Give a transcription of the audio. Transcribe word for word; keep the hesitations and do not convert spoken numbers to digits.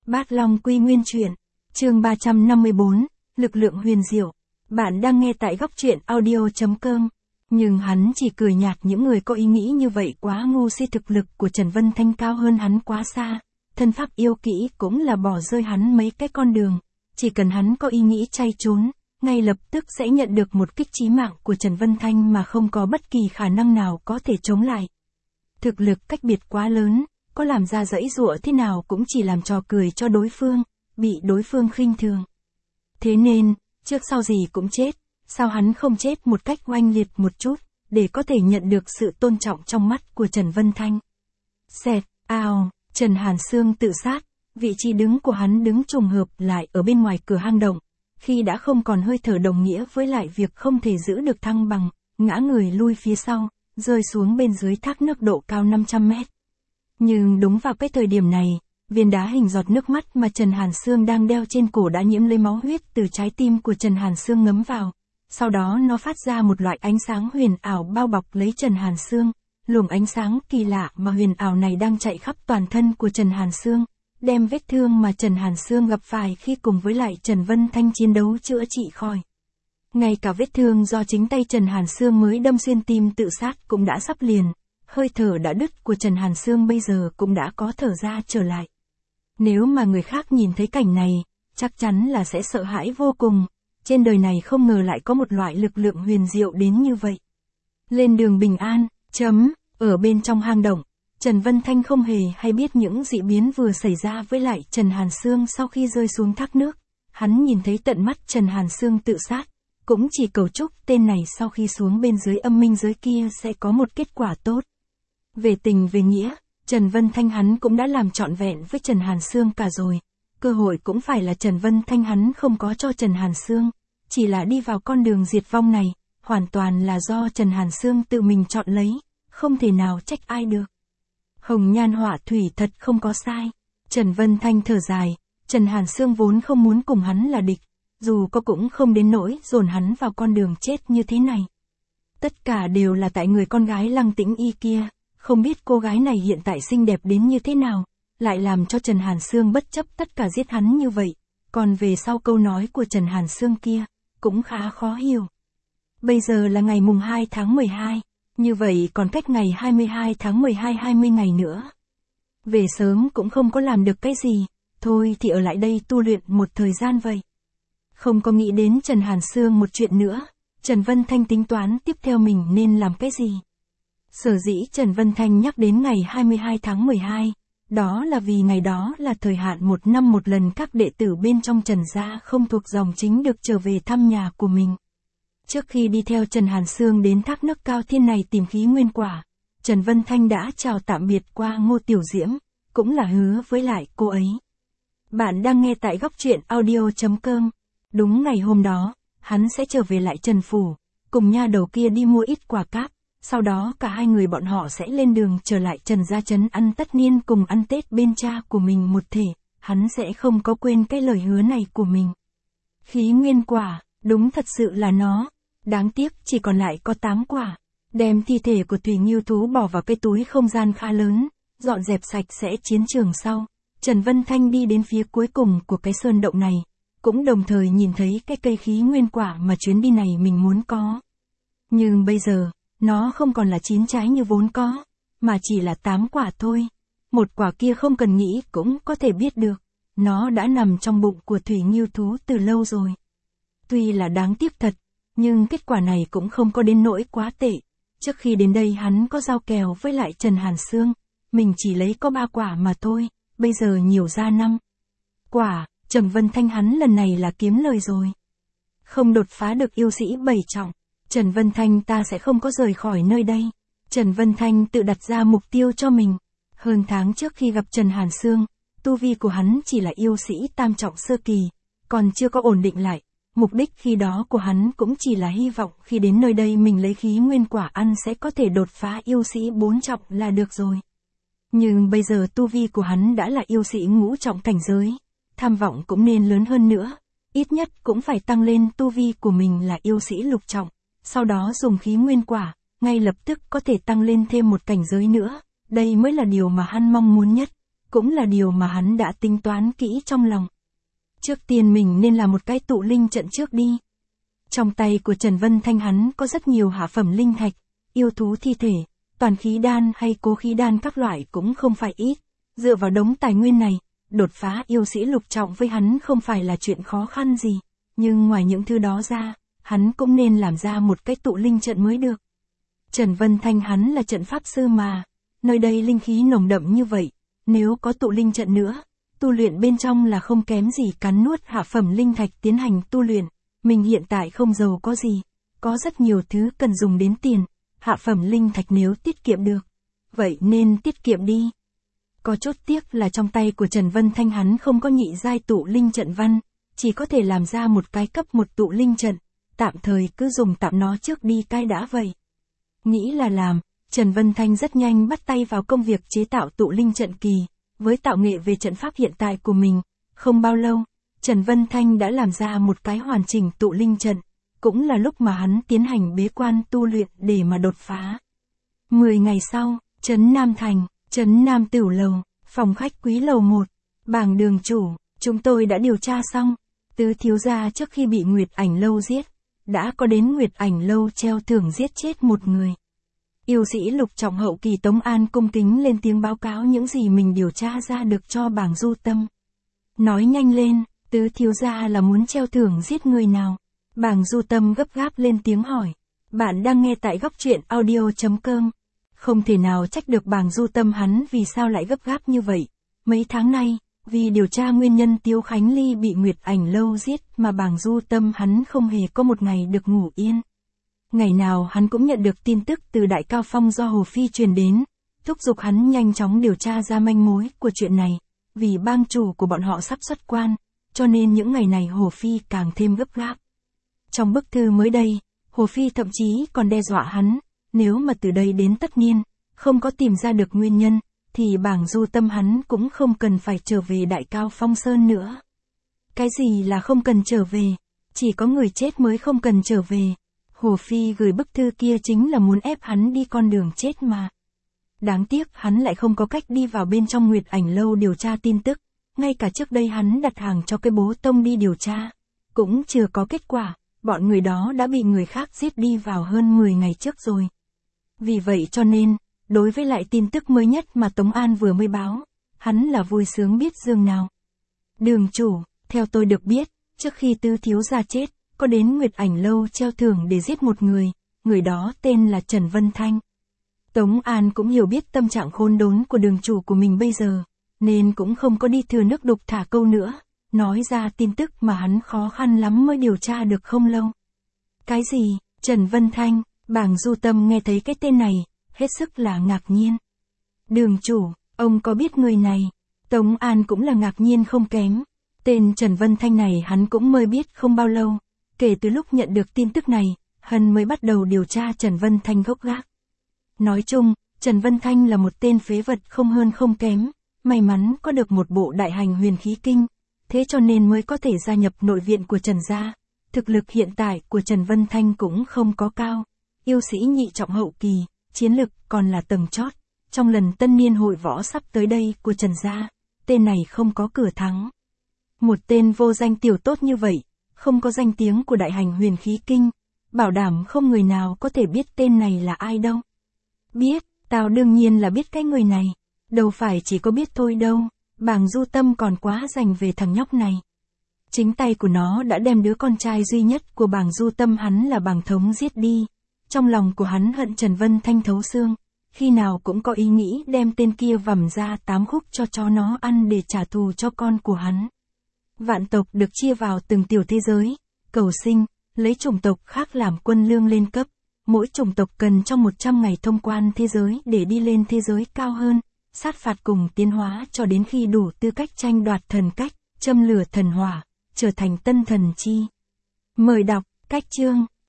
Bát Long Quy Nguyên Truyện, chương ba trăm năm mươi bốn, Lực lượng huyền diệu. Bạn đang nghe tại góc truyện audio chấm com. Nhưng hắn chỉ cười nhạt, những người có ý nghĩ như vậy quá ngu si, thực lực của Trần Vân Thanh cao hơn hắn quá xa. Thân pháp yêu kỹ cũng là bỏ rơi hắn mấy cái con đường. Chỉ cần hắn có ý nghĩ chay trốn, ngay lập tức sẽ nhận được một kích chí mạng của Trần Vân Thanh mà không có bất kỳ khả năng nào có thể chống lại. Thực lực cách biệt quá lớn, có làm ra giãy giụa thế nào cũng chỉ làm trò cười cho đối phương, bị đối phương khinh thường. Thế nên, trước sau gì cũng chết, sao hắn không chết một cách oanh liệt một chút, để có thể nhận được sự tôn trọng trong mắt của Trần Vân Thanh. Xẹt, ào, Trần Hàn Sương tự sát, vị trí đứng của hắn đứng trùng hợp lại ở bên ngoài cửa hang động, khi đã không còn hơi thở đồng nghĩa với lại việc không thể giữ được thăng bằng, ngã người lui phía sau, rơi xuống bên dưới thác nước độ cao năm trăm mét. Nhưng đúng vào cái thời điểm này, viên đá hình giọt nước mắt mà Trần Hàn Sương đang đeo trên cổ đã nhiễm lấy máu huyết từ trái tim của Trần Hàn Sương ngấm vào. Sau đó nó phát ra một loại ánh sáng huyền ảo bao bọc lấy Trần Hàn Sương. Luồng ánh sáng kỳ lạ mà huyền ảo này đang chạy khắp toàn thân của Trần Hàn Sương, đem vết thương mà Trần Hàn Sương gặp phải khi cùng với lại Trần Vân Thanh chiến đấu chữa trị khỏi. Ngay cả vết thương do chính tay Trần Hàn Sương mới đâm xuyên tim tự sát cũng đã sắp liền. Hơi thở đã đứt của Trần Hàn Sương bây giờ cũng đã có thở ra trở lại. Nếu mà người khác nhìn thấy cảnh này, chắc chắn là sẽ sợ hãi vô cùng. Trên đời này không ngờ lại có một loại lực lượng huyền diệu đến như vậy. Lên đường bình an, chấm, ở bên trong hang động, Trần Vân Thanh không hề hay biết những dị biến vừa xảy ra với lại Trần Hàn Sương sau khi rơi xuống thác nước. Hắn nhìn thấy tận mắt Trần Hàn Sương tự sát, cũng chỉ cầu chúc tên này sau khi xuống bên dưới âm minh giới kia sẽ có một kết quả tốt. Về tình về nghĩa, Trần Vân Thanh hắn cũng đã làm trọn vẹn với Trần Hàn Sương cả rồi. Cơ hội cũng phải là Trần Vân Thanh hắn không có cho Trần Hàn Sương, chỉ là đi vào con đường diệt vong này, hoàn toàn là do Trần Hàn Sương tự mình chọn lấy, không thể nào trách ai được. Hồng nhan họa thủy thật không có sai. Trần Vân Thanh thở dài, Trần Hàn Sương vốn không muốn cùng hắn là địch, dù có cũng không đến nỗi dồn hắn vào con đường chết như thế này. Tất cả đều là tại người con gái Lăng Tĩnh Y kia. Không biết cô gái này hiện tại xinh đẹp đến như thế nào, lại làm cho Trần Hàn Sương bất chấp tất cả giết hắn như vậy. Còn về sau câu nói của Trần Hàn Sương kia, cũng khá khó hiểu. Bây giờ là ngày mùng hai tháng mười hai, như vậy còn cách ngày hai mươi hai tháng mười hai hai mươi ngày nữa. Về sớm cũng không có làm được cái gì, thôi thì ở lại đây tu luyện một thời gian vậy. Không có nghĩ đến Trần Hàn Sương một chuyện nữa, Trần Vân Thanh tính toán tiếp theo mình nên làm cái gì. Sở dĩ Trần Vân Thanh nhắc đến ngày hai mươi hai tháng mười hai, đó là vì ngày đó là thời hạn một năm một lần các đệ tử bên trong Trần gia không thuộc dòng chính được trở về thăm nhà của mình. Trước khi đi theo Trần Hàn Sương đến thác nước Cao Thiên này tìm khí nguyên quả, Trần Vân Thanh đã chào tạm biệt qua Ngô Tiểu Diễm, cũng là hứa với lại cô ấy. Bạn đang nghe tại góc truyện audio chấm com. Đúng ngày hôm đó, hắn sẽ trở về lại Trần Phủ, cùng nha đầu kia đi mua ít quả cáp. Sau đó cả hai người bọn họ sẽ lên đường trở lại Trần gia trấn ăn tất niên cùng ăn Tết bên cha của mình một thể, hắn sẽ không có quên cái lời hứa này của mình. Khí nguyên quả, đúng thật sự là nó, đáng tiếc chỉ còn lại có tám quả. Đem thi thể của Thủy Ngưu Thú bỏ vào cái túi không gian khá lớn, dọn dẹp sạch sẽ chiến trường sau, Trần Vân Thanh đi đến phía cuối cùng của cái sơn động này, cũng đồng thời nhìn thấy cái cây khí nguyên quả mà chuyến đi này mình muốn có. Nhưng bây giờ, nó không còn là chín trái như vốn có, mà chỉ là tám quả thôi. Một quả kia không cần nghĩ cũng có thể biết được, nó đã nằm trong bụng của Thủy Ngưu Thú từ lâu rồi. Tuy là đáng tiếc thật, nhưng kết quả này cũng không có đến nỗi quá tệ. Trước khi đến đây hắn có giao kèo với lại Trần Hàn Sương, mình chỉ lấy có ba quả mà thôi, bây giờ nhiều ra năm quả, Trần Vân Thanh hắn lần này là kiếm lời rồi. Không đột phá được yêu sĩ bảy trọng, Trần Vân Thanh ta sẽ không có rời khỏi nơi đây. Trần Vân Thanh tự đặt ra mục tiêu cho mình. Hơn tháng trước khi gặp Trần Hàn Sương, tu vi của hắn chỉ là yêu sĩ tam trọng sơ kỳ, còn chưa có ổn định lại. Mục đích khi đó của hắn cũng chỉ là hy vọng khi đến nơi đây mình lấy khí nguyên quả ăn sẽ có thể đột phá yêu sĩ bốn trọng là được rồi. Nhưng bây giờ tu vi của hắn đã là yêu sĩ ngũ trọng cảnh giới, tham vọng cũng nên lớn hơn nữa, ít nhất cũng phải tăng lên tu vi của mình là yêu sĩ lục trọng. Sau đó dùng khí nguyên quả, ngay lập tức có thể tăng lên thêm một cảnh giới nữa, đây mới là điều mà hắn mong muốn nhất. cũng là điều mà hắn đã tính toán kỹ trong lòng. Trước tiên mình nên làm một cái tụ linh trận trước đi. Trong tay của Trần Vân Thanh hắn có rất nhiều hạ phẩm linh thạch, yêu thú thi thể, toàn khí đan hay cố khí đan các loại cũng không phải ít. Dựa vào đống tài nguyên này, đột phá yêu sĩ lục trọng với hắn không phải là chuyện khó khăn gì. Nhưng ngoài những thứ đó ra, hắn cũng nên làm ra một cái tụ linh trận mới được. Trần Vân Thanh hắn là trận pháp sư mà, nơi đây linh khí nồng đậm như vậy, nếu có tụ linh trận nữa, tu luyện bên trong là không kém gì cắn nuốt hạ phẩm linh thạch tiến hành tu luyện. Mình hiện tại không giàu có gì, có rất nhiều thứ cần dùng đến tiền, hạ phẩm linh thạch nếu tiết kiệm được, vậy nên tiết kiệm đi. Có chút tiếc là trong tay của Trần Vân Thanh hắn không có nhị giai tụ linh trận văn, chỉ có thể làm ra một cái cấp một tụ linh trận, tạm thời cứ dùng tạm nó trước đi cái đã vậy. Nghĩ là làm, Trần Vân Thanh rất nhanh bắt tay vào công việc chế tạo tụ linh trận kỳ, với tạo nghệ về trận pháp hiện tại của mình, không bao lâu, Trần Vân Thanh đã làm ra một cái hoàn chỉnh tụ linh trận, cũng là lúc mà hắn tiến hành bế quan tu luyện để mà đột phá. Mười ngày sau, Trấn Nam Thành, Trấn Nam Tửu Lầu, phòng khách quý lầu một, bảng đường chủ, chúng tôi đã điều tra xong, Tứ thiếu gia trước khi bị Nguyệt Ảnh Lâu giết, đã có đến Nguyệt Ảnh Lâu treo thưởng giết chết một người. Yêu sĩ lục trọng hậu kỳ Tống An cung kính lên tiếng báo cáo những gì mình điều tra ra được cho bảng Du Tâm. Nói nhanh lên, Tứ thiếu gia là muốn treo thưởng giết người nào? Bảng Du Tâm gấp gáp lên tiếng hỏi. Bạn đang nghe tại góc truyện audio chấm com. Không thể nào trách được bảng Du Tâm hắn vì sao lại gấp gáp như vậy. Mấy tháng nay, vì điều tra nguyên nhân Tiếu Khánh Ly bị Nguyệt Ảnh Lâu giết mà bảng Du Tâm hắn không hề có một ngày được ngủ yên. Ngày nào hắn cũng nhận được tin tức từ Đại Cao Phong do Hồ Phi truyền đến, thúc giục hắn nhanh chóng điều tra ra manh mối của chuyện này, vì bang chủ của bọn họ sắp xuất quan, cho nên những ngày này Hồ Phi càng thêm gấp gáp. Trong bức thư mới đây, Hồ Phi thậm chí còn đe dọa hắn, nếu mà từ đây đến tất niên, không có tìm ra được nguyên nhân, thì bảng Du Tâm hắn cũng không cần phải trở về Đại Cao Phong Sơn nữa. Cái gì là không cần trở về? Chỉ có người chết mới không cần trở về. Hồ Phi gửi bức thư kia chính là muốn ép hắn đi con đường chết mà. Đáng tiếc hắn lại không có cách đi vào bên trong Nguyệt Ảnh Lâu điều tra tin tức, ngay cả trước đây hắn đặt hàng cho cái bố tông đi điều tra, cũng chưa có kết quả, bọn người đó đã bị người khác giết đi vào hơn mười ngày trước rồi. Vì vậy cho nên, đối với lại tin tức mới nhất mà Tống An vừa mới báo, hắn là vui sướng biết dương nào. Đường chủ, theo tôi được biết, trước khi Tứ thiếu gia chết, có đến Nguyệt Ảnh Lâu treo thưởng để giết một người, người đó tên là Trần Vân Thanh. Tống An cũng hiểu biết tâm trạng khốn đốn của đường chủ của mình bây giờ, nên cũng không có đi thừa nước đục thả câu nữa, nói ra tin tức mà hắn khó khăn lắm mới điều tra được không lâu. Cái gì? Trần Vân Thanh? Bảng Du Tâm nghe thấy cái tên này, hết sức là ngạc nhiên. Đường chủ, ông có biết người này? Tống An cũng là ngạc nhiên không kém. Tên Trần Vân Thanh này hắn cũng mới biết không bao lâu. Kể từ lúc nhận được tin tức này, hắn mới bắt đầu điều tra Trần Vân Thanh gốc gác. Nói chung, Trần Vân Thanh là một tên phế vật không hơn không kém, may mắn có được một bộ đại hành huyền khí kinh, thế cho nên mới có thể gia nhập nội viện của Trần gia. Thực lực hiện tại của Trần Vân Thanh cũng không có cao, yêu sĩ nhị trọng hậu kỳ, chiến lực còn là tầng chót. Trong lần tân niên hội võ sắp tới đây của Trần gia, tên này không có cửa thắng. Một tên vô danh tiểu tốt như vậy, không có danh tiếng của đại hành huyền khí kinh, bảo đảm không người nào có thể biết tên này là ai đâu. Biết, tao đương nhiên là biết cái người này, đâu phải chỉ có biết thôi đâu, bảng Du Tâm còn quá dành về thằng nhóc này. Chính tay của nó đã đem đứa con trai duy nhất của bảng Du Tâm hắn là bảng Thống giết đi. Trong lòng của hắn hận Trần Vân Thanh thấu xương, khi nào cũng có ý nghĩ đem tên kia vằm ra tám khúc cho chó nó ăn để trả thù cho con của hắn. Vạn tộc được chia vào từng tiểu thế giới, cầu sinh, lấy chủng tộc khác làm quân lương lên cấp. Mỗi chủng tộc cần trong một trăm ngày thông quan thế giới để đi lên thế giới cao hơn, sát phạt cùng tiến hóa cho đến khi đủ tư cách tranh đoạt thần cách, châm lửa thần hỏa, trở thành tân thần chi. Mời đọc, cách chương.